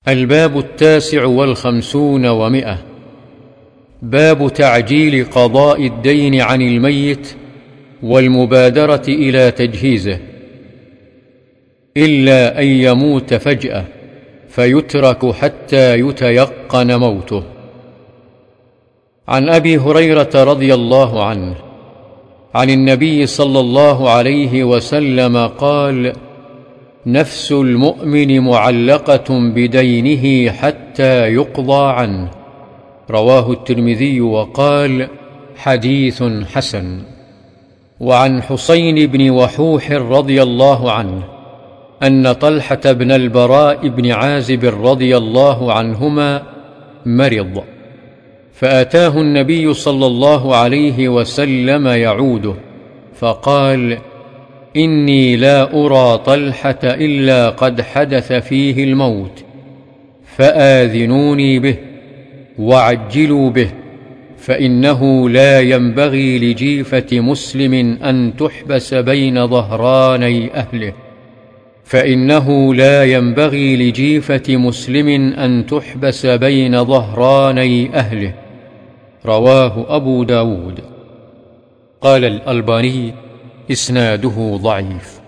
الباب 59 و100. باب تعجيل قضاء الدين عن الميت والمبادرة إلى تجهيزه، إلا أن يموت فجأة فيترك حتى يتيقن موته. عن أبي هريرة رضي الله عنه عن النبي صلى الله عليه وسلم قال: نفس المؤمن معلقة بدينه حتى يقضى عنه. رواه الترمذي وقال: حديث حسن. وعن حسين بن وحوح رضي الله عنه أن طلحة بن البراء بن عازب رضي الله عنهما مرض، فأتاه النبي صلى الله عليه وسلم يعوده، فقال: إني لا أرى طلحة إلا قد حدث فيه الموت، فآذنوني به وعجلوا به، فإنه لا ينبغي لجيفة مسلم أن تحبس بين ظهراني أهله، فإنه لا ينبغي لجيفة مسلم أن تحبس بين ظهراني أهله. رواه أبو داود. قال الألباني: إسناده ضعيف.